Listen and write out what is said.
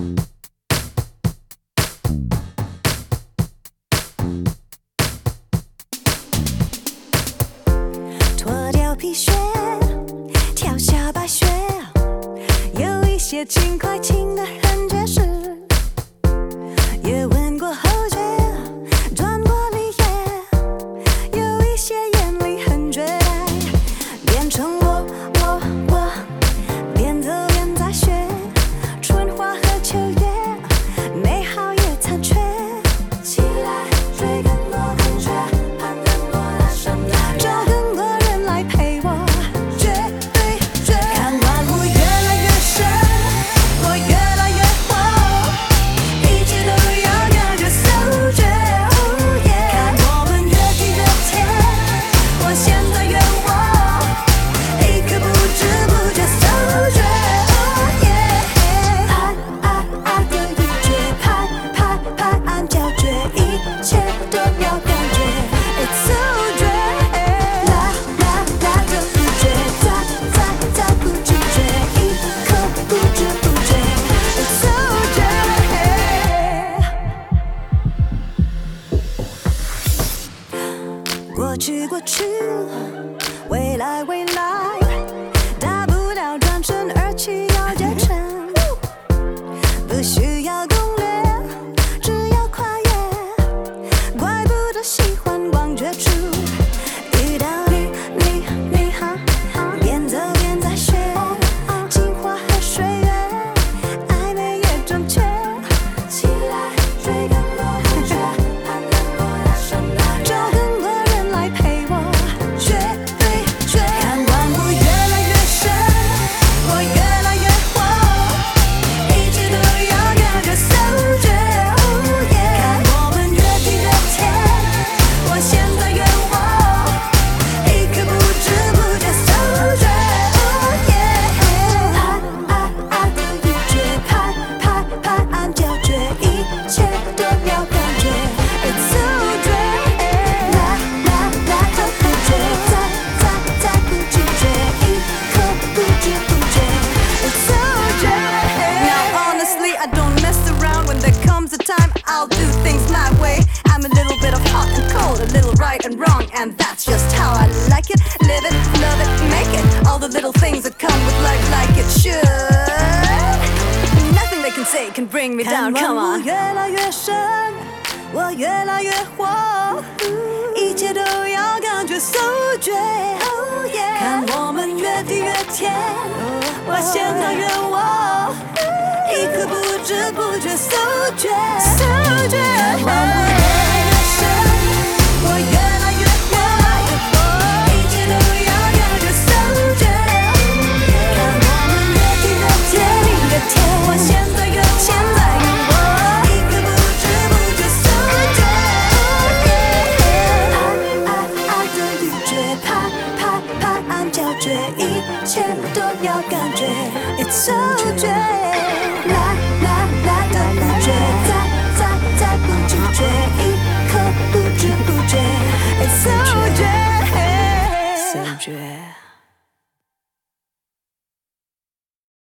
脱掉皮靴，跳下白雪，有一些轻快轻得很爵士，也闻过后觉，转过里也有一些眼里很绝代，变成我，边走边在学，春花和秋叶，美好也残缺，起来追更多同学，攀更多的山崖，找更多人来陪我追，看万物越来越深，我越来越火，一切都要感觉so绝，看我们越踢越甜，我现在越我，一刻不知不觉so绝，爱的欲绝，拍按脚绝，一切都要感觉 It's so 绝，啦的不绝，在不知觉，一刻不知不觉 It's so 绝。过去，未来，大不了转身而去，要绝尘，不需要攻略，只要跨越，怪不得喜欢光绝处，遇到你，边走边在学，镜花和水月，暧昧也正确，起来追更多同学，攀更多的山崖，找更多人来陪我追，看万物越来越深，我越来越火，一切都要感觉so绝，看我们越踢越甜，我现在越我，一刻不知不觉so绝，爱的欲绝，拍按脚绝，一切都要感觉 It's so 绝，啦的不绝，在不知觉，一刻不知不觉 It's so 绝。Now honestly I don't mess around when there comes a time I'll do things my way. I'm a little bit of hot and cold, a little right and wrong, and that's just how I like it. Live it, love it, make it. All the little things that come with life like it should. Nothing they can say can bring me down. Come on. 越来越深，我越来越火，一切都要感觉so 绝，看我们越踢越甜，我现在越我，一刻不知不觉so 绝，看万物越来越深，我越来越火，一切都要感觉so 绝，看我们越踢越甜，我现在越我，一刻不知不觉so 绝，爱的欲绝，拍按脚绝，一切都要感觉 It's so 绝。